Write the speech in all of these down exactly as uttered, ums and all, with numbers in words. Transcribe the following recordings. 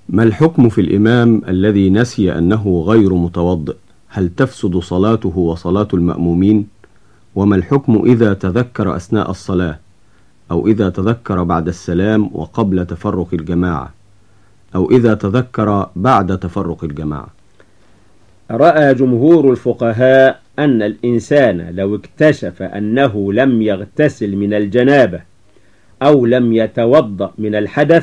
ما الحكم في الإمام الذي نسي أنه غير متوضئ؟ هل تفسد صلاته وصلاة المأمومين؟ وما الحكم إذا تذكر أثناء الصلاة، أو إذا تذكر بعد السلام وقبل تفرق الجماعة، أو إذا تذكر بعد تفرق الجماعة؟ رأى جمهور الفقهاء أن الإنسان لو اكتشف أنه لم يغتسل من الجنابة أو لم يتوضأ من الحدث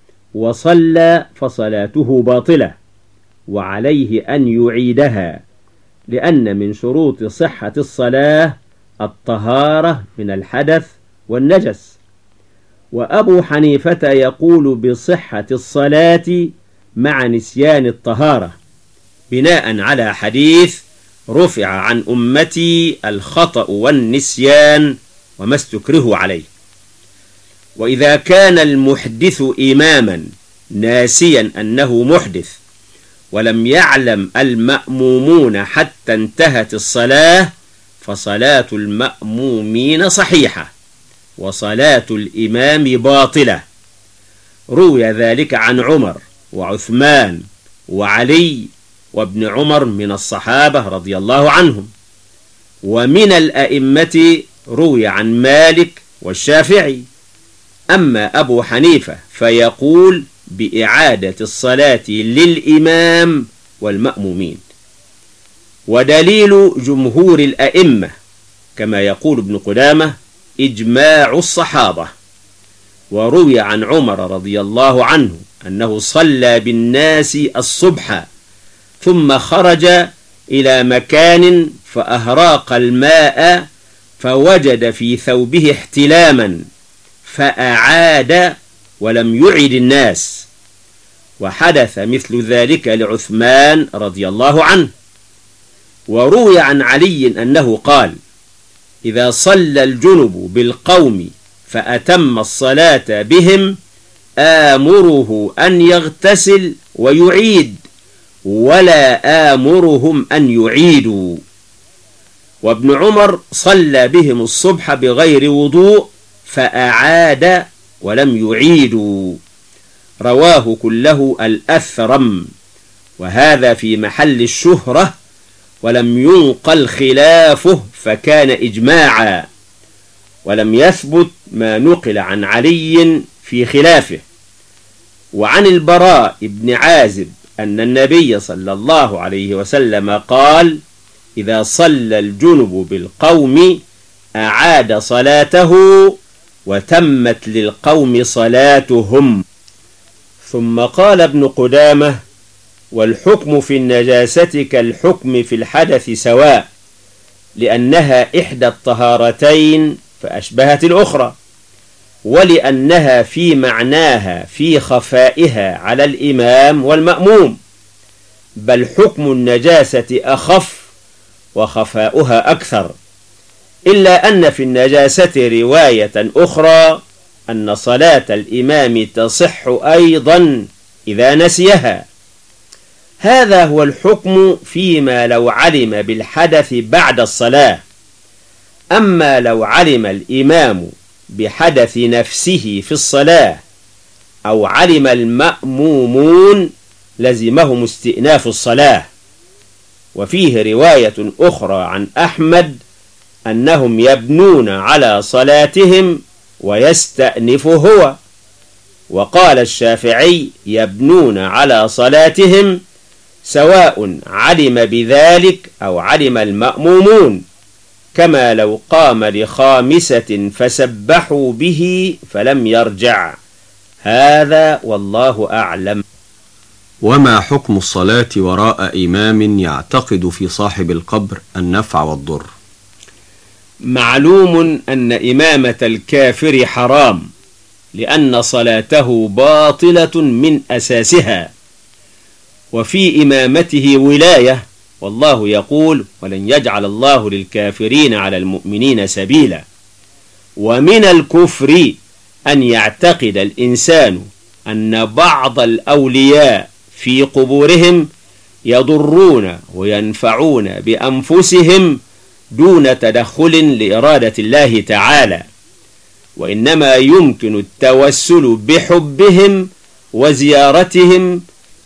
وصلى فصلاته باطلة، وعليه أن يعيدها، لأن من شروط صحة الصلاة الطهارة من الحدث والنجس. وأبو حنيفة يقول بصحة الصلاة مع نسيان الطهارة، بناء على حديث رفع عن أمتي الخطأ والنسيان وما استكرهوا عليه. وإذا كان المحدث إماما ناسيا أنه محدث ولم يعلم المأمومون حتى انتهت الصلاة، فصلاة المأمومين صحيحة وصلاة الإمام باطلة. روي ذلك عن عمر وعثمان وعلي وابن عمر من الصحابة رضي الله عنهم. ومن الأئمة روي عن مالك والشافعي. أما أبو حنيفة فيقول بإعادة الصلاة للإمام والمأمومين. ودليل جمهور الأئمة كما يقول ابن قدامة إجماع الصحابة. وروي عن عمر رضي الله عنه أنه صلى بالناس الصبح ثم خرج إلى مكان فأهراق الماء فوجد في ثوبه احتلاما فأعاد ولم يعد الناس. وحدث مثل ذلك لعثمان رضي الله عنه. وروي عن علي أنه قال: إذا صلى الجنب بالقوم فأتم الصلاة بهم آمره أن يغتسل ويعيد، ولا آمرهم أن يعيدوا. وابن عمر صلى بهم الصبح بغير وضوء فأعاد ولم يعيدوا. رواه كله الأثرم، وهذا في محل الشهرة، ولم ينقل خلافه فكان إجماعا، ولم يثبت ما نقل عن علي في خلافه. وعن البراء بن عازب أن النبي صلى الله عليه وسلم قال: إذا صلى الجنب بالقوم أعاد صلاته وتمت للقوم صلاتهم. ثم قال ابن قدامة: والحكم في النجاسة كالحكم في الحدث سواء، لأنها إحدى الطهارتين فأشبهت الأخرى، ولأنها في معناها في خفائها على الإمام والمأموم، بل حكم النجاسة أخف وخفاؤها أكثر. إلا أن في النجاسة رواية أخرى أن صلاة الإمام تصح أيضا إذا نسيها. هذا هو الحكم فيما لو علم بالحدث بعد الصلاة. أما لو علم الإمام بحدث نفسه في الصلاة أو علم المأمومون لزمهم استئناف الصلاة. وفيه رواية أخرى عن أحمد أنهم يبنون على صلاتهم ويستأنف هو. وقال الشافعي: يبنون على صلاتهم سواء علم بذلك أو علم المأمومون، كما لو قام لخامسة فسبحوا به فلم يرجع. هذا والله أعلم. وما حكم الصلاة وراء إمام يعتقد في صاحب القبر النفع والضر؟ معلوم أن إمامة الكافر حرام، لأن صلاته باطلة من أساسها، وفي إمامته ولاية، والله يقول: ولن يجعل الله للكافرين على المؤمنين سبيلا. ومن الكفر أن يعتقد الإنسان أن بعض الأولياء في قبورهم يضرون وينفعون بأنفسهم دون تدخل لإرادة الله تعالى، وإنما يمكن التوسل بحبهم وزيارتهم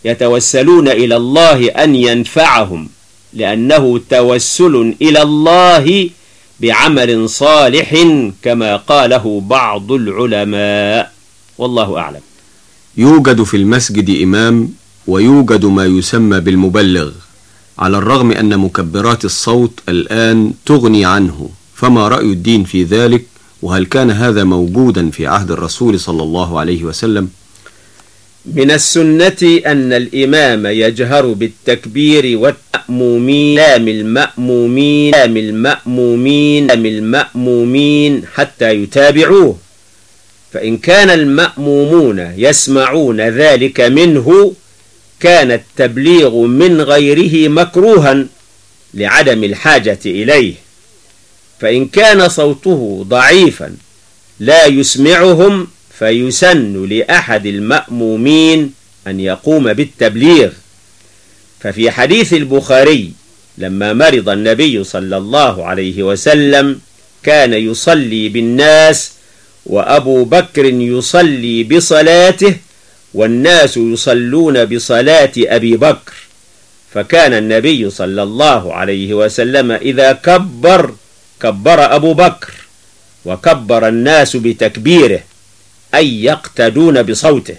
يتوسلون إلى الله أن ينفعهم، لأنه توسل إلى الله بعمل صالح كما قاله بعض العلماء، والله أعلم. يوجد في المسجد إمام ويوجد ما يسمى بالمبلغ، على الرغم أن مكبرات الصوت الآن تغني عنه، فما رأي الدين في ذلك؟ وهل كان هذا موجودا في عهد الرسول صلى الله عليه وسلم؟ من السنة أن الإمام يجهر بالتكبير والمأمومين المأمومين المأمومين المأمومين حتى يتابعوه، فإن كان المأمومون يسمعون ذلك منه كان التبليغ من غيره مكروها لعدم الحاجة إليه، فإن كان صوته ضعيفا لا يسمعهم فيسن لأحد المأمومين أن يقوم بالتبليغ. ففي حديث البخاري لما مرض النبي صلى الله عليه وسلم كان يصلي بالناس وأبو بكر يصلي بصلاته والناس يصلون بصلاة أبي بكر، فكان النبي صلى الله عليه وسلم إذا كبر كبر أبو بكر وكبر الناس بتكبيره، أي يقتدون بصوته.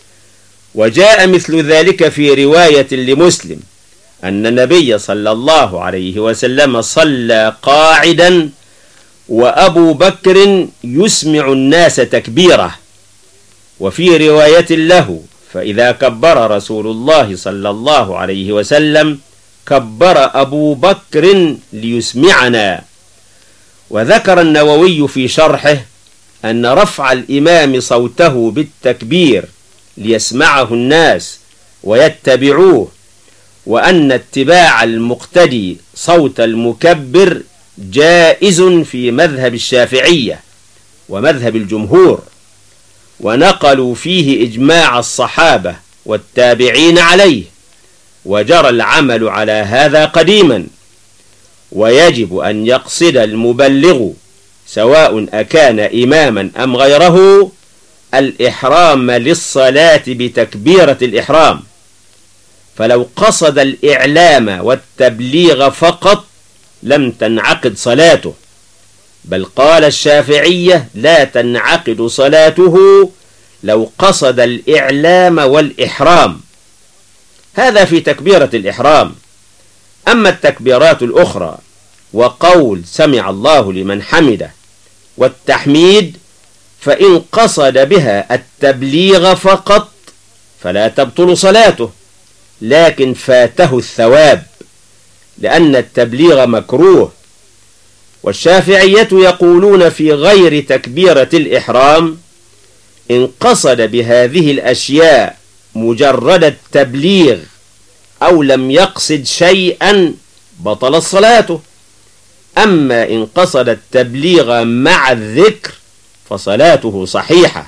وجاء مثل ذلك في رواية لمسلم أن النبي صلى الله عليه وسلم صلى قاعدا وأبو بكر يسمع الناس تكبيره، وفي رواية له فإذا كبر رسول الله صلى الله عليه وسلم كبر أبو بكر ليسمعنا. وذكر النووي في شرحه أن رفع الإمام صوته بالتكبير ليسمعه الناس ويتبعوه، وأن اتباع المقتدي صوت المكبر جائز في مذهب الشافعية ومذهب الجمهور، ونقلوا فيه إجماع الصحابة والتابعين عليه، وجرى العمل على هذا قديما. ويجب أن يقصد المبلغ سواء أكان إماما أم غيره الإحرام للصلاة بتكبيرة الإحرام، فلو قصد الإعلام والتبليغ فقط لم تنعقد صلاته، بل قال الشافعية لا تنعقد صلاته لو قصد الإعلام والإحرام. هذا في تكبيرة الإحرام. أما التكبيرات الأخرى وقول سمع الله لمن حمده والتحميد فإن قصد بها التبليغ فقط فلا تبطل صلاته، لكن فاته الثواب لأن التبليغ مكروه. والشافعية يقولون في غير تكبيرة الإحرام إن قصد بهذه الأشياء مجرد التبليغ أو لم يقصد شيئا بطل الصلاة. أما إن قصد التبليغ مع الذكر فصلاته صحيحة.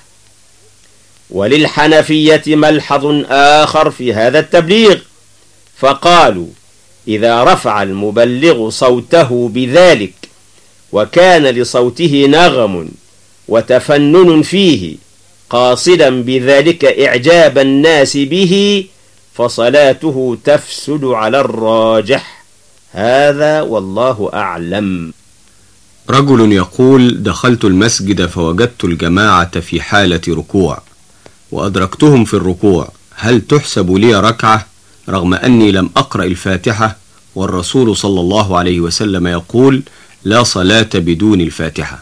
وللحنفية ملحظ آخر في هذا التبليغ، فقالوا إذا رفع المبلغ صوته بذلك وكان لصوته نغم وتفنن فيه قاصدا بذلك إعجاب الناس به فصلاته تفسد على الراجح. هذا والله أعلم. رجل يقول دخلت المسجد فوجدت الجماعة في حالة ركوع وأدركتهم في الركوع، هل تحسب لي ركعة رغم أني لم أقرأ الفاتحة والرسول صلى الله عليه وسلم يقول لا صلاة بدون الفاتحة؟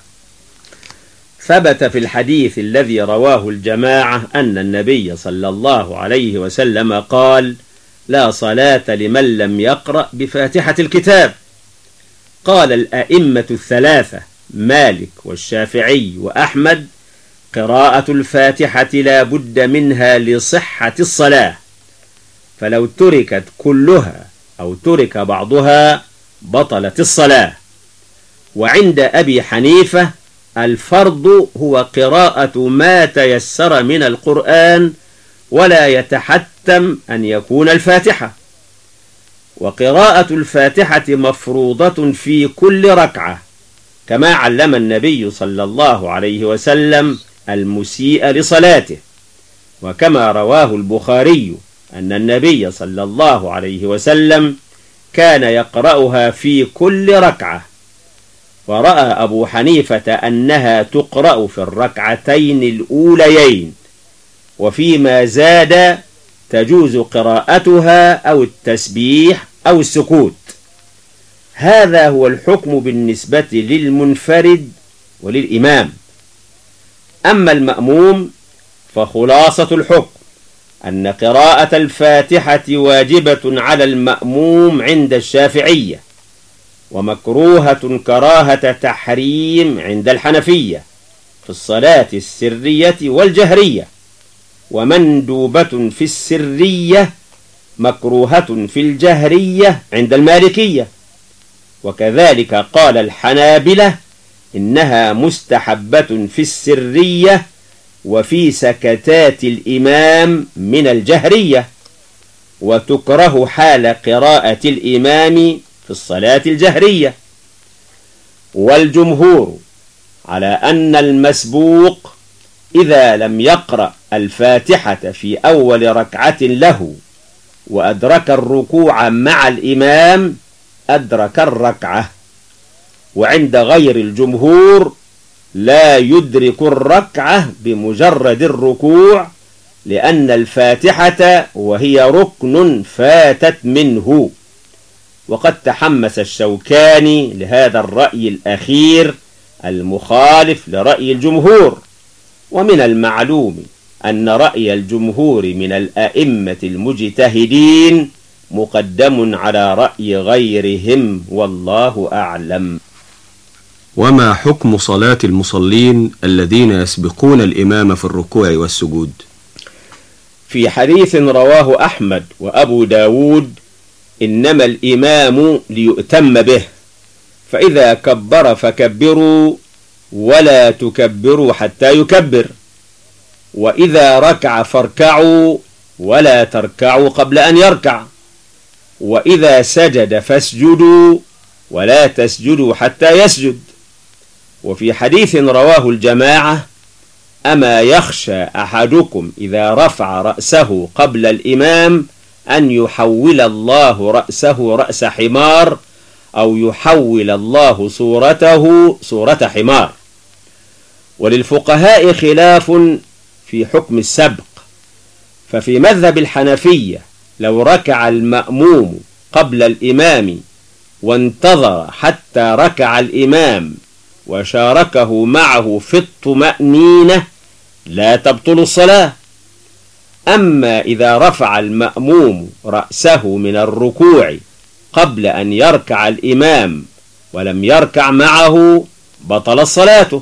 ثبت في الحديث الذي رواه الجماعة أن النبي صلى الله عليه وسلم قال لا صلاة لمن لم يقرأ بفاتحة الكتاب. قال الأئمة الثلاثة مالك والشافعي وأحمد قراءة الفاتحة لا بد منها لصحة الصلاة، فلو تركت كلها أو ترك بعضها بطلت الصلاة. وعند أبي حنيفة الفرض هو قراءة ما تيسر من القرآن ولا يتحتم أن يكون الفاتحة، وقراءة الفاتحة مفروضة في كل ركعة كما علم النبي صلى الله عليه وسلم المسيء لصلاته، وكما رواه البخاري أن النبي صلى الله عليه وسلم كان يقرأها في كل ركعة، ورأى أبو حنيفة أنها تقرأ في الركعتين الأوليين، وفيما زاد تجوز قراءتها أو التسبيح أو السكوت. هذا هو الحكم بالنسبة للمنفرد وللإمام. أما المأموم فخلاصة الحكم أن قراءة الفاتحة واجبة على المأموم عند الشافعية، ومكروهة كراهة تحريم عند الحنفية في الصلاة السرية والجهرية، ومندوبة في السرية مكروهة في الجهرية عند المالكية. وكذلك قال الحنابلة إنها مستحبة في السرية وفي سكتات الإمام من الجهرية، وتكره حال قراءة الإمام في الصلاة الجهرية. والجمهور على أن المسبوق إذا لم يقرأ الفاتحة في أول ركعة له وأدرك الركوع مع الإمام أدرك الركعة، وعند غير الجمهور لا يدرك الركعة بمجرد الركوع، لأن الفاتحة وهي ركن فاتت منه. وقد تحمس الشوكاني لهذا الرأي الأخير المخالف لرأي الجمهور. ومن المعلوم أن رأي الجمهور من الأئمة المجتهدين مقدم على رأي غيرهم، والله أعلم. وما حكم صلاة المصلين الذين يسبقون الإمام في الركوع والسجود؟ في حديث رواه أحمد وأبو داود: إنما الإمام ليؤتم به، فإذا كبر فكبروا ولا تكبروا حتى يكبر، وإذا ركع فاركعوا ولا تركعوا قبل أن يركع، وإذا سجد فاسجدوا ولا تسجدوا حتى يسجد. وفي حديث رواه الجماعة: أما يخشى أحدكم إذا رفع رأسه قبل الإمام أن يحول الله رأسه رأس حمار، أو يحول الله صورته صورة حمار. وللفقهاء خلاف في حكم السبق، ففي مذهب الحنفية لو ركع المأموم قبل الإمام وانتظر حتى ركع الإمام وشاركه معه في الطمأنينة لا تبطل الصلاة. أما إذا رفع المأموم رأسه من الركوع قبل أن يركع الإمام ولم يركع معه بطل صلاته.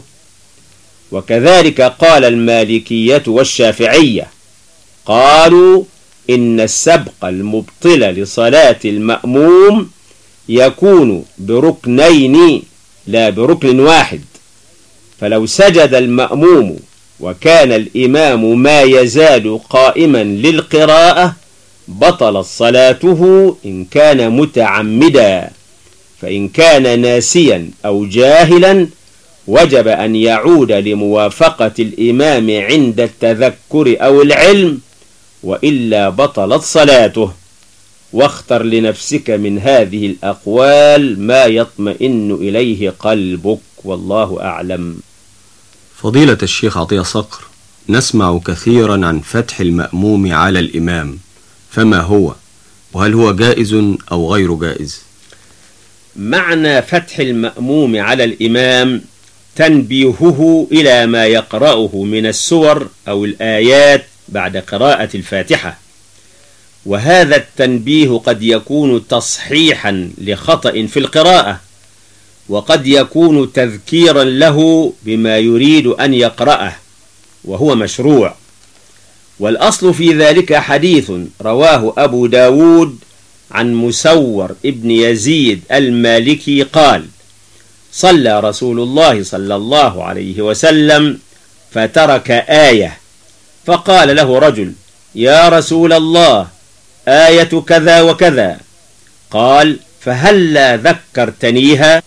وكذلك قال المالكية والشافعية، قالوا إن السبق المبطل لصلاة المأموم يكون بركنين لا بركن واحد، فلو سجد المأموم وكان الإمام ما يزال قائما للقراءة بطلت صلاته إن كان متعمدا، فإن كان ناسيا أو جاهلا وجب أن يعود لموافقة الإمام عند التذكر أو العلم، وإلا بطلت صلاته. واختر لنفسك من هذه الأقوال ما يطمئن إليه قلبك، والله أعلم. فضيلة الشيخ عطية صقر، نسمع كثيرا عن فتح المأموم على الإمام، فما هو؟ وهل هو جائز أو غير جائز؟ معنى فتح المأموم على الإمام تنبيهه إلى ما يقرأه من السور أو الآيات بعد قراءة الفاتحة، وهذا التنبيه قد يكون تصحيحا لخطأ في القراءة، وقد يكون تذكيرا له بما يريد أن يقرأه، وهو مشروع. والأصل في ذلك حديث رواه أبو داود عن مسور ابن يزيد المالكي قال: صلى رسول الله صلى الله عليه وسلم فترك آية، فقال له رجل: يا رسول الله، آية كذا وكذا. قال: فهلا ذكرتنيها؟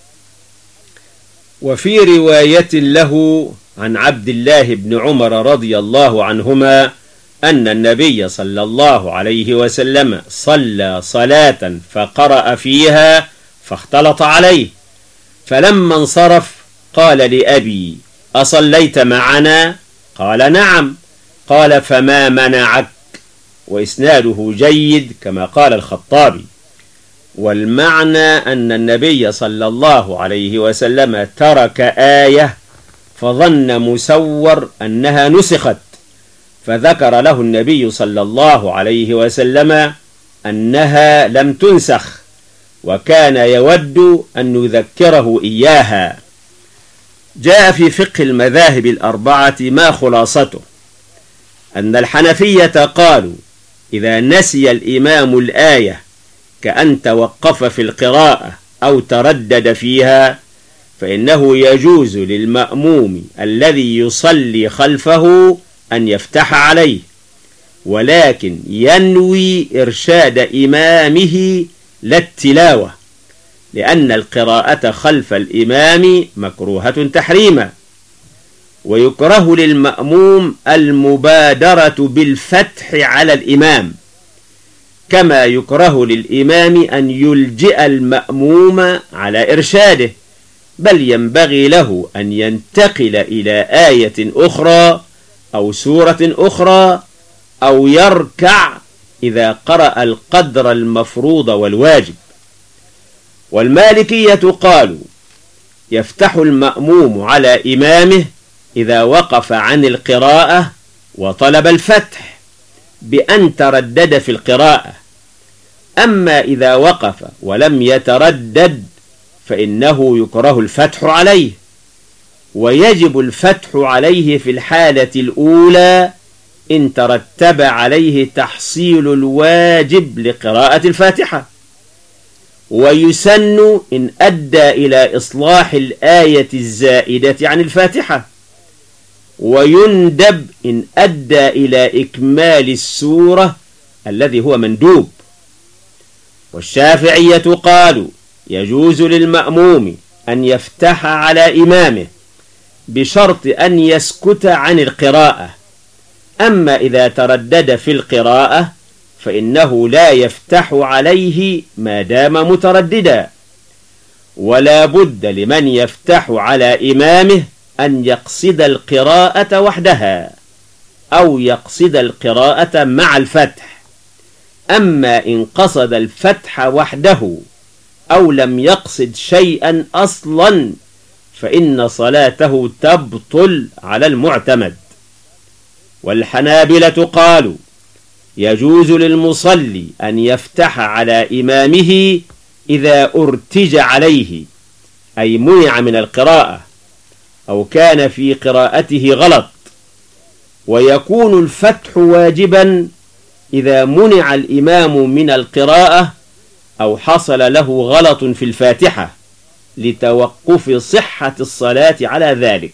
وفي رواية له عن عبد الله بن عمر رضي الله عنهما أن النبي صلى الله عليه وسلم صلى صلاة فقرأ فيها فاختلط عليه، فلما انصرف قال لأبي: أصليت معنا؟ قال: نعم. قال: فما منعك؟ وإسناده جيد كما قال الخطابي. والمعنى أن النبي صلى الله عليه وسلم ترك آية فظن مسور أنها نسخت، فذكر له النبي صلى الله عليه وسلم أنها لم تنسخ، وكان يود أن يذكره إياها. جاء في فقه المذاهب الأربعة ما خلاصته أن الحنفية قالوا: إذا نسي الإمام الآية كأن توقف في القراءة أو تردد فيها، فإنه يجوز للمأموم الذي يصلي خلفه أن يفتح عليه، ولكن ينوي إرشاد إمامه لا التلاوة، لأن القراءة خلف الإمام مكروهة تحريما. ويكره للمأموم المبادرة بالفتح على الإمام، كما يكره للإمام أن يلجئ المأموم على إرشاده، بل ينبغي له أن ينتقل إلى آية أخرى أو سورة أخرى، أو يركع إذا قرأ القدر المفروض والواجب. والمالكية قالوا: يفتح المأموم على إمامه إذا وقف عن القراءة وطلب الفتح بأن تردد في القراءة، أما إذا وقف ولم يتردد فإنه يكره الفتح عليه، ويجب الفتح عليه في الحالة الأولى إن ترتب عليه تحصيل الواجب لقراءة الفاتحة، ويسن إن أدى إلى إصلاح الآية الزائدة عن الفاتحة، ويندب إن أدى إلى إكمال السورة الذي هو مندوب. والشافعية قالوا: يجوز للمأموم أن يفتح على إمامه بشرط أن يسكت عن القراءة، أما إذا تردد في القراءة فإنه لا يفتح عليه ما دام مترددا. ولا بد لمن يفتح على إمامه أن يقصد القراءة وحدها أو يقصد القراءة مع الفتح، أما إن قصد الفتح وحده أو لم يقصد شيئا أصلا فإن صلاته تبطل على المعتمد. والحنابلة قالوا: يجوز للمصلي أن يفتح على إمامه إذا ارتج عليه، أي منع من القراءة أو كان في قراءته غلط، ويكون الفتح واجبا إذا منع الإمام من القراءة أو حصل له غلط في الفاتحة لتوقف صحة الصلاة على ذلك.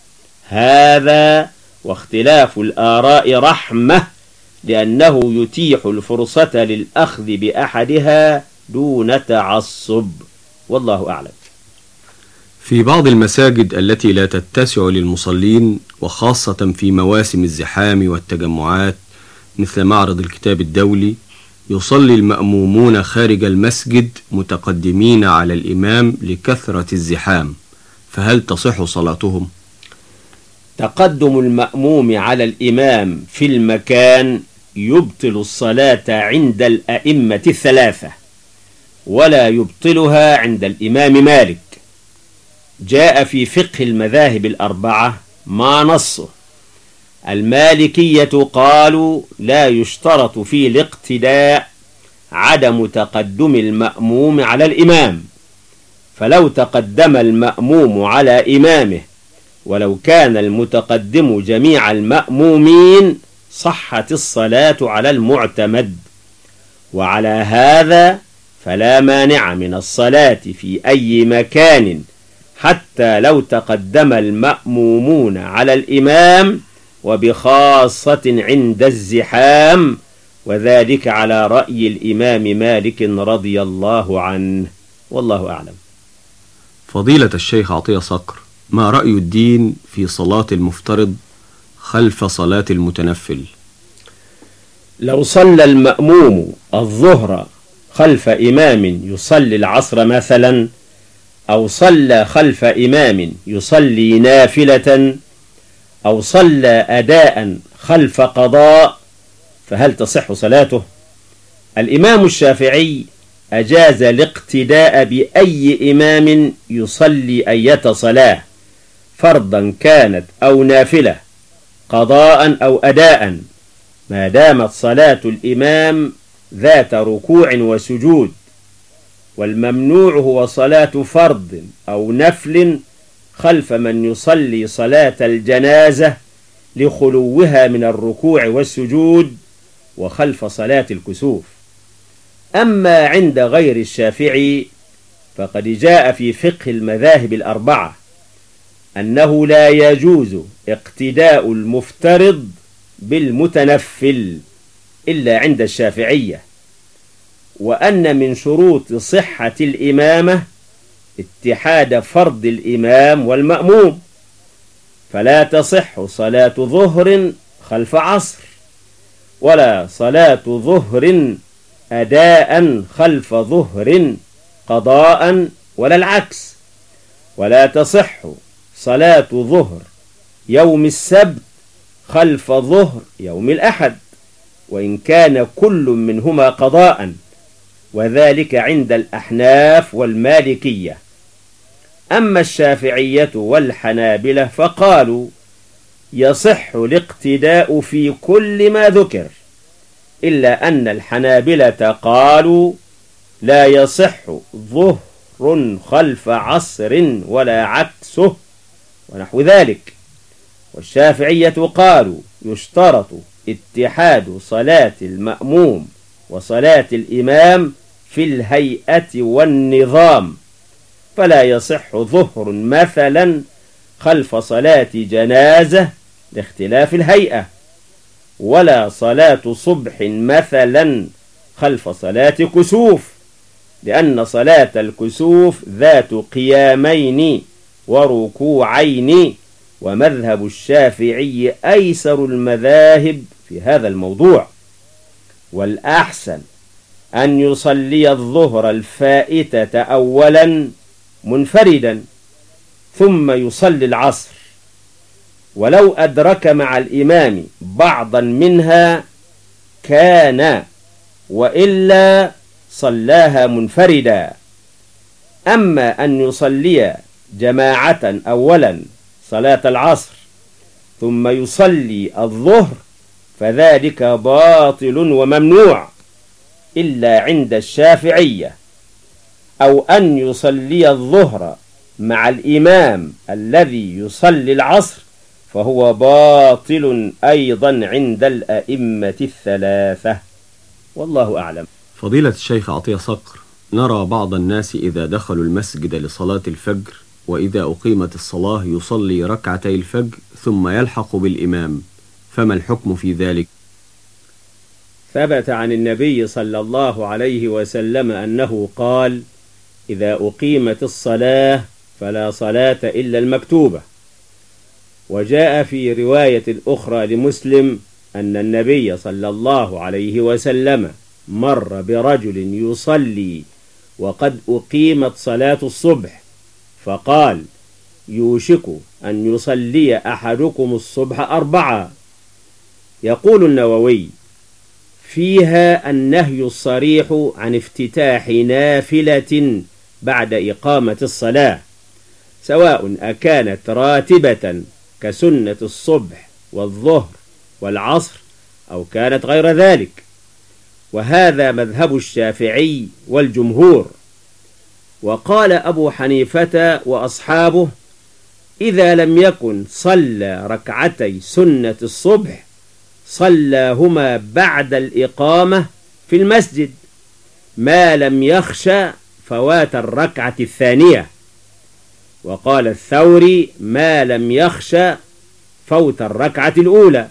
هذا واختلاف الآراء رحمة، لأنه يتيح الفرصة للأخذ بأحدها دون تعصب، والله أعلم. في بعض المساجد التي لا تتسع للمصلين، وخاصة في مواسم الزحام والتجمعات مثل معرض الكتاب الدولي، يصلي المأمومون خارج المسجد متقدمين على الإمام لكثرة الزحام، فهل تصح صلاتهم؟ تقدم المأموم على الإمام في المكان يبطل الصلاة عند الأئمة الثلاثة، ولا يبطلها عند الإمام مالك. جاء في فقه المذاهب الأربعة ما نصه. المالكية قالوا: لا يشترط في الاقتداء عدم تقدم المأموم على الإمام، فلو تقدم المأموم على إمامه ولو كان المتقدم جميع المأمومين صحت الصلاة على المعتمد. وعلى هذا فلا مانع من الصلاة في أي مكان حتى لو تقدم المأمومون على الإمام، وبخاصة عند الزحام، وذلك على رأي الإمام مالك رضي الله عنه، والله أعلم. فضيلة الشيخ عطية صقر، ما رأي الدين في صلاة المفترض خلف صلاة المتنفل؟ لو صلى المأموم الظهر خلف إمام يصلي العصر مثلا، أو صلى خلف إمام يصلي نافلة، أو صلى أداء خلف قضاء، فهل تصح صلاته؟ الإمام الشافعي أجاز الاقتداء بأي إمام يصلي أية صلاة، فرضا كانت أو نافلة، قضاء أو أداء، ما دامت صلاة الإمام ذات ركوع وسجود. والممنوع هو صلاة فرض أو نفل خلف من يصلي صلاة الجنازة لخلوها من الركوع والسجود، وخلف صلاة الكسوف. أما عند غير الشافعي فقد جاء في فقه المذاهب الأربعة أنه لا يجوز اقتداء المفترض بالمتنفل إلا عند الشافعية، وأن من شروط صحة الإمامة اتحاد فرض الإمام والمأموم، فلا تصح صلاة ظهر خلف عصر، ولا صلاة ظهر أداء خلف ظهر قضاء، ولا العكس، ولا تصح صلاة ظهر يوم السبت خلف ظهر يوم الأحد، وإن كان كل منهما قضاء، وذلك عند الأحناف والمالكية. أما الشافعية والحنابلة فقالوا يصح الاقتداء في كل ما ذكر، إلا أن الحنابلة قالوا لا يصح ظهر خلف عصر ولا عكسه ونحو ذلك. والشافعية قالوا يشترط اتحاد صلاة المأموم وصلاة الإمام في الهيئة والنظام، فلا يصح ظهر مثلا خلف صلاة جنازة لاختلاف الهيئة، ولا صلاة صبح مثلا خلف صلاة كسوف، لأن صلاة الكسوف ذات قيامين وركوعين، ومذهب الشافعي أيسر المذاهب في هذا الموضوع. والأحسن أن يصلي الظهر الفائتة أولا منفردا، ثم يصلي العصر، ولو أدرك مع الإمام بعضا منها كان، وإلا صلاها منفردا. أما أن يصلي جماعة أولا صلاة العصر ثم يصلي الظهر فذلك باطل وممنوع إلا عند الشافعية، أو أن يصلي الظهر مع الإمام الذي يصلي العصر فهو باطل أيضا عند الأئمة الثلاثة، والله أعلم. فضيلة الشيخ عطية صقر، نرى بعض الناس إذا دخلوا المسجد لصلاة الفجر وإذا أقيمت الصلاة يصلي ركعتي الفجر ثم يلحق بالإمام، فما الحكم في ذلك؟ ثبت عن النبي صلى الله عليه وسلم أنه قال: إذا أقيمت الصلاة فلا صلاة إلا المكتوبة. وجاء في رواية أخرى لمسلم أن النبي صلى الله عليه وسلم مر برجل يصلي وقد أقيمت صلاة الصبح، فقال: يوشك أن يصلي أحدكم الصبح أربعة. يقول النووي: فيها النهي الصريح عن افتتاح نافلة بعد إقامة الصلاة، سواء أكانت راتبة كسنة الصبح والظهر والعصر أو كانت غير ذلك، وهذا مذهب الشافعي والجمهور. وقال أبو حنيفة وأصحابه: إذا لم يكن صلى ركعتي سنة الصبح صلاهما بعد الإقامة في المسجد، ما لم يخشى فوات الركعة الثانية. وقال الثوري: ما لم يخشى فوت الركعة الأولى.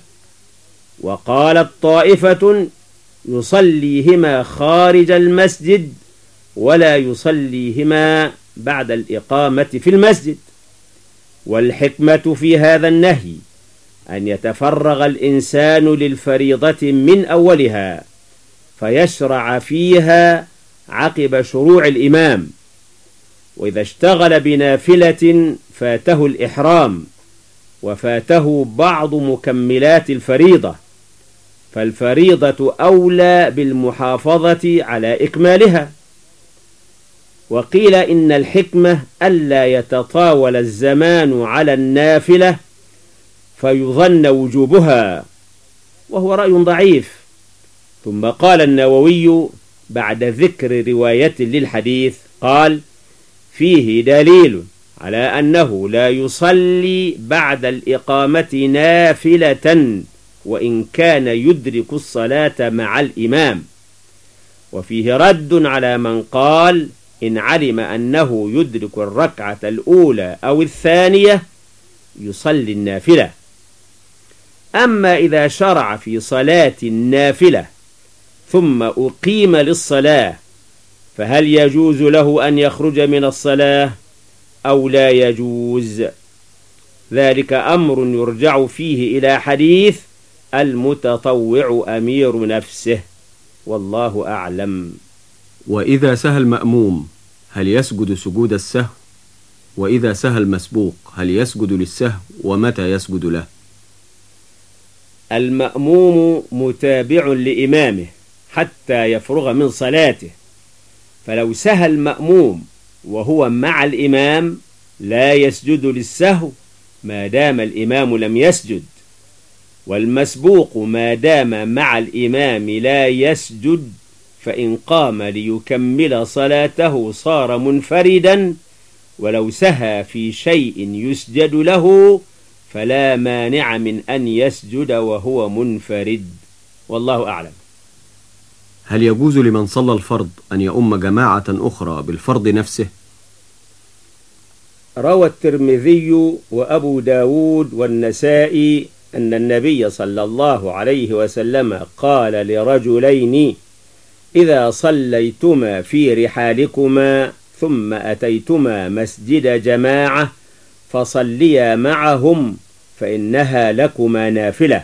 وقالت طائفة: يصليهما خارج المسجد ولا يصليهما بعد الإقامة في المسجد. والحكمة في هذا النهي أن يتفرغ الإنسان للفريضة من أولها فيشرع فيها عقب شروع الإمام، وإذا اشتغل بنافلة فاته الإحرام وفاته بعض مكملات الفريضة، فالفريضة أولى بالمحافظة على إكمالها. وقيل إن الحكمة ألا يتطاول الزمان على النافلة فيظن وجوبها، وهو رأي ضعيف. ثم قال النووي بعد ذكر رواية للحديث قال: فيه دليل على أنه لا يصلي بعد الإقامة نافلة وإن كان يدرك الصلاة مع الإمام. وفيه رد على من قال إن علم أنه يدرك الركعة الأولى أو الثانية يصلي النافلة. أما إذا شرع في صلاة النافلة ثم أقيم للصلاة فهل يجوز له أن يخرج من الصلاة أو لا يجوز؟ ذلك أمر يرجع فيه إلى حديث المتطوع أمير نفسه، والله أعلم. وإذا سهى المأموم هل يسجد سجود السهو؟ وإذا سهى المسبوق هل يسجد للسهو ومتى يسجد له؟ المأموم متابع لإمامه حتى يفرغ من صلاته، فلو سهى المأموم وهو مع الإمام لا يسجد للسهو ما دام الإمام لم يسجد، والمسبوق ما دام مع الإمام لا يسجد، فإن قام ليكمل صلاته صار منفردا، ولو سهى في شيء يسجد له فلا مانع من أن يسجد وهو منفرد، والله أعلم. هل يجوز لمن صلى الفرض أن يؤم جماعة أخرى بالفرض نفسه؟ روى الترمذي وأبو داود والنسائي أن النبي صلى الله عليه وسلم قال لرجلين: إذا صليتما في رحالكما ثم أتيتما مسجد جماعة فصليا معهم فإنها لكما نافلة.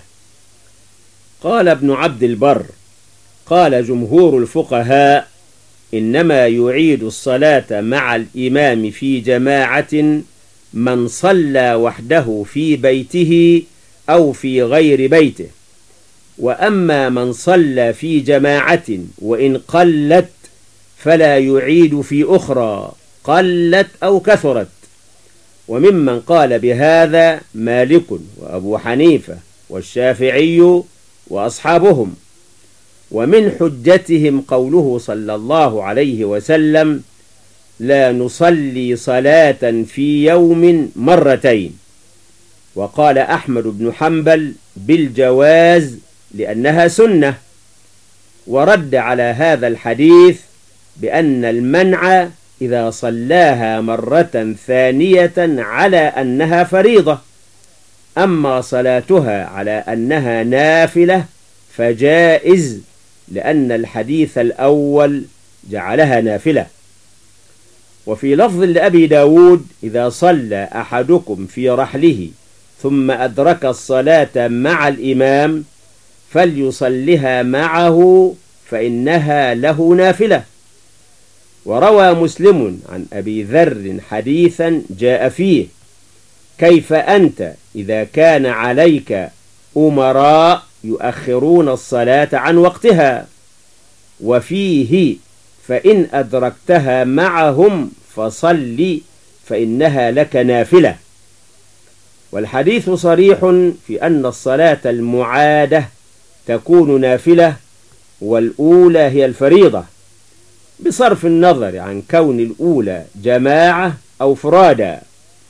قال ابن عبد البر: قال جمهور الفقهاء إنما يعيد الصلاة مع الإمام في جماعة من صلى وحده في بيته أو في غير بيته، وأما من صلى في جماعة وإن قلت فلا يعيد في أخرى قلت أو كثرت. وممن قال بهذا مالك وأبو حنيفة والشافعي وأصحابهم. ومن حجتهم قوله صلى الله عليه وسلم: لا نصلي صلاة في يوم مرتين. وقال أحمد بن حنبل بالجواز لأنها سنة، ورد على هذا الحديث بأن المنع إذا صلاها مرة ثانية على أنها فريضة، أما صلاتها على أنها نافلة فجائز، لأن الحديث الأول جعلها نافلة. وفي لفظ لأبي داود: إذا صلى أحدكم في رحله ثم أدرك الصلاة مع الإمام فليصلها معه فإنها له نافلة. وروى مسلم عن أبي ذر حديثا جاء فيه: كيف أنت إذا كان عليك أمراء يؤخرون الصلاة عن وقتها؟ وفيه: فإن أدركتها معهم فصل فإنها لك نافلة. والحديث صريح في أن الصلاة المعادة تكون نافلة، والأولى هي الفريضة، بصرف النظر عن كون الأولى جماعة أو فرادا.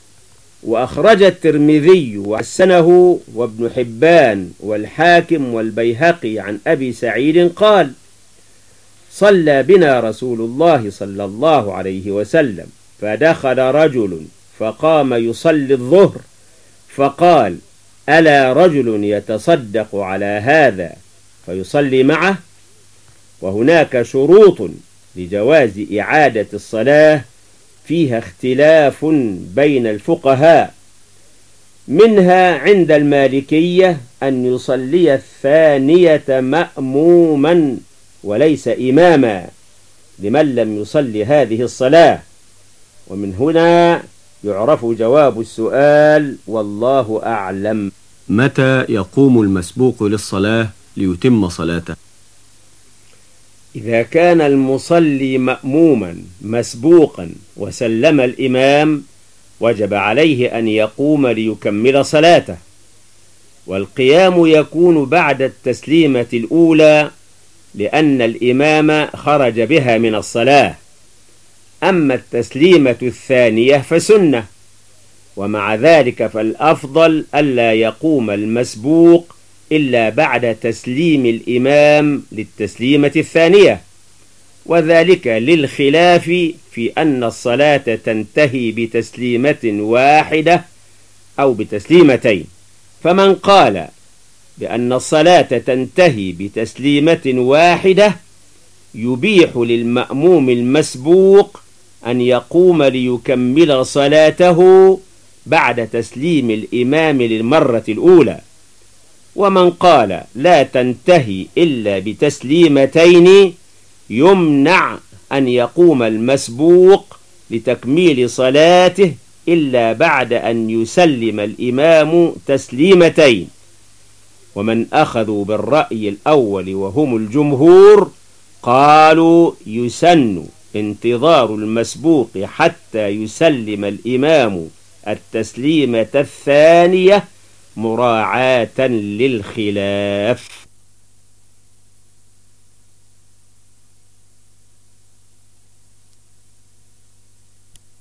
وأخرج الترمذي وحسنه وابن حبان والحاكم والبيهقي عن أبي سعيد قال: صلى بنا رسول الله صلى الله عليه وسلم فدخل رجل فقام يصلي الظهر فقال: ألا رجل يتصدق على هذا فيصلي معه؟ وهناك شروط لجواز إعادة الصلاة فيها اختلاف بين الفقهاء، منها عند المالكية أن يصلي الثانية مأموما وليس إماما لمن لم يصلي هذه الصلاة. ومن هنا يعرف جواب السؤال، والله أعلم. متى يقوم المسبوق للصلاة ليتم صلاته؟ إذا كان المصلي مأموما مسبوقا وسلم الإمام وجب عليه أن يقوم ليكمل صلاته، والقيام يكون بعد التسليمة الأولى لأن الإمام خرج بها من الصلاة. أما التسليمة الثانية فسنة، ومع ذلك فالأفضل ألا يقوم المسبوق إلا بعد تسليم الإمام للتسليمة الثانية، وذلك للخلاف في أن الصلاة تنتهي بتسليمة واحدة أو بتسليمتين. فمن قال بأن الصلاة تنتهي بتسليمة واحدة يبيح للمأموم المسبوق أن يقوم ليكمل صلاته بعد تسليم الإمام للمرة الأولى. ومن قال لا تنتهي إلا بتسليمتين يمنع أن يقوم المسبوق لتكميل صلاته إلا بعد أن يسلم الإمام تسليمتين. ومن أخذوا بالرأي الأول وهم الجمهور قالوا يسن انتظار المسبوق حتى يسلم الإمام التسليمة الثانية مراعاة للخلاف.